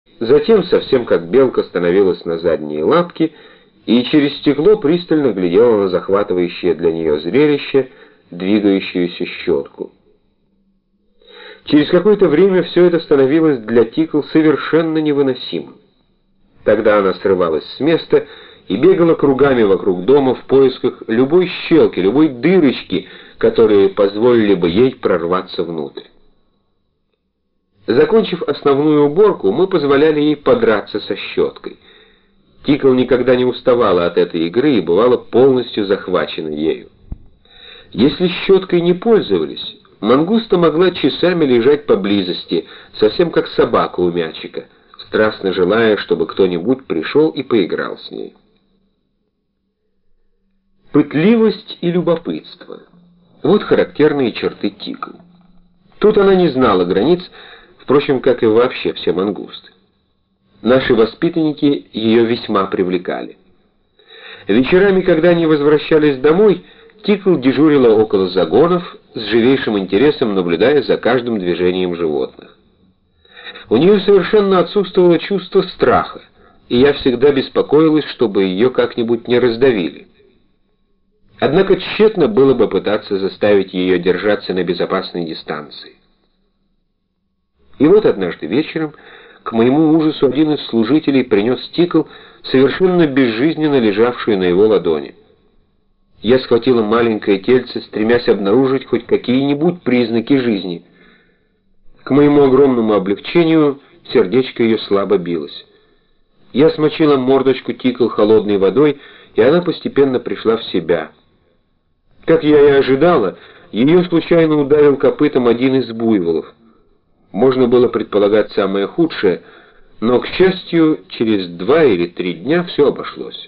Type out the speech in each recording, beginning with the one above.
Затем, совсем как белка, становилась на задние лапки и через стекло пристально глядела на захватывающее для нее зрелище, двигающуюся щетку. Через какое-то время все это становилось для Тикл совершенно невыносимым. Тогда она срывалась с места и бегала кругами вокруг дома в поисках любой щелки, любой дырочки, которые позволили бы ей прорваться внутрь. Закончив основную уборку, мы позволяли ей подраться со щеткой. Тикл никогда не уставала от этой игры и бывала полностью захвачена ею. Если щеткой не пользовались, мангуста могла часами лежать поблизости, совсем как собака у мячика, страстно желая, чтобы кто-нибудь пришел и поиграл с ней. Пытливость и любопытство — вот характерные черты Тикл. Тут она не знала границ, впрочем, как и вообще все мангусты. Наши воспитанники ее весьма привлекали. Вечерами, когда они возвращались домой, Тикл дежурила около загонов, с живейшим интересом наблюдая за каждым движением животных. У нее совершенно отсутствовало чувство страха, и я всегда беспокоилась, чтобы ее как-нибудь не раздавили. Однако тщетно было бы пытаться заставить ее держаться на безопасной дистанции. И вот однажды вечером, к моему ужасу, один из служителей принес Тикл, совершенно безжизненно лежавшую на его ладони. Я схватила маленькое тельце, стремясь обнаружить хоть какие-нибудь признаки жизни. К моему огромному облегчению сердечко ее слабо билось. Я смочила мордочку Тикл холодной водой, и она постепенно пришла в себя. Как я и ожидала, ее случайно ударил копытом один из буйволов. Можно было предполагать самое худшее, но, к счастью, через 2 или 3 дня все обошлось.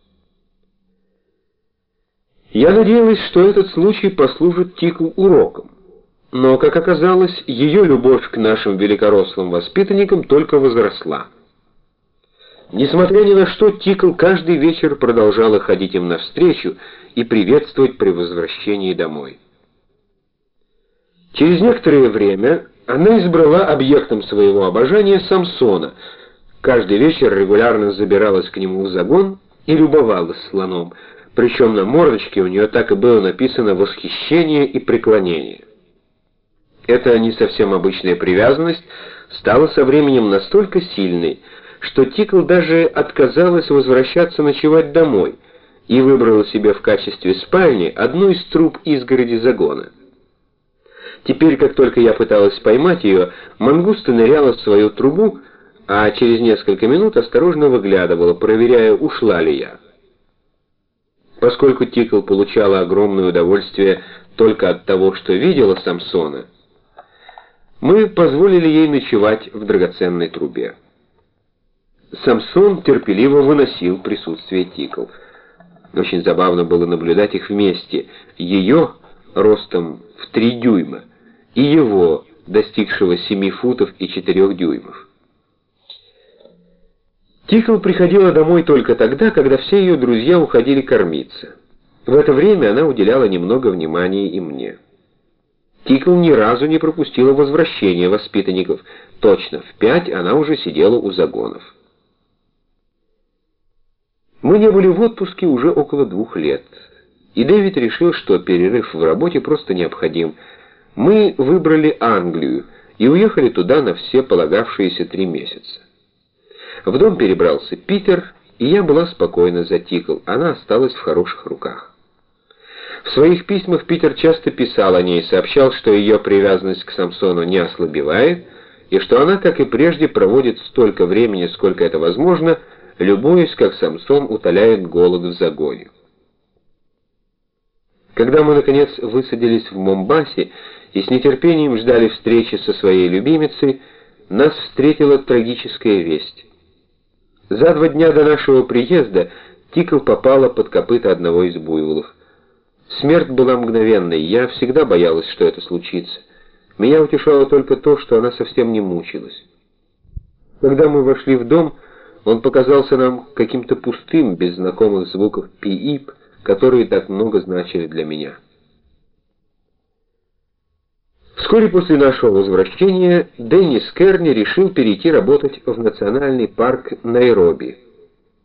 Я надеялась, что этот случай послужит Тикл уроком, но, как оказалось, ее любовь к нашим великорослым воспитанникам только возросла. Несмотря ни на что, Тикл каждый вечер продолжала ходить им навстречу и приветствовать при возвращении домой. Через некоторое время она избрала объектом своего обожания Самсона. Каждый вечер регулярно забиралась к нему в загон и любовалась слоном, причем на мордочке у нее так и было написано «восхищение» и «преклонение». Эта не совсем обычная привязанность стала со временем настолько сильной, что Тикл даже отказалась возвращаться ночевать домой и выбрала себе в качестве спальни одну из труб изгороди загона. Теперь, как только я пыталась поймать ее, мангуста ныряла в свою трубу, а через несколько минут осторожно выглядывала, проверяя, ушла ли я. Поскольку Тикл получала огромное удовольствие только от того, что видела Самсона, мы позволили ей ночевать в драгоценной трубе. Самсон терпеливо выносил присутствие Тикл. Очень забавно было наблюдать их вместе, ее ростом в 3 дюйма и его, достигшего 7 футов и 4 дюймов. Тикл приходила домой только тогда, когда все ее друзья уходили кормиться. В это время она уделяла немного внимания и мне. Тикл ни разу не пропустила возвращения воспитанников. Точно в 5 она уже сидела у загонов. Мы не были в отпуске уже около 2 лет, и Дэвид решил, что перерыв в работе просто необходим. Мы выбрали Англию и уехали туда на все полагавшиеся 3 месяца. В дом перебрался Питер, и я была спокойна за Тикл, она осталась в хороших руках. В своих письмах Питер часто писал о ней и сообщал, что ее привязанность к Самсону не ослабевает, и что она, как и прежде, проводит столько времени, сколько это возможно, любуясь, как Самсон утоляет голод в загоне. Когда мы, наконец, высадились в Момбасе и с нетерпением ждали встречи со своей любимицей, нас встретила трагическая весть. За 2 дня до нашего приезда Тикл попала под копыта одного из буйволов. Смерть была мгновенной, я всегда боялась, что это случится. Меня утешало только то, что она совсем не мучилась. Когда мы вошли в дом, он показался нам каким-то пустым, без знакомых звуков пи-ип, которые так много значили для меня. Вскоре Вскоре после нашего возвращения Деннис Керни решил перейти работать в национальный парк Найроби.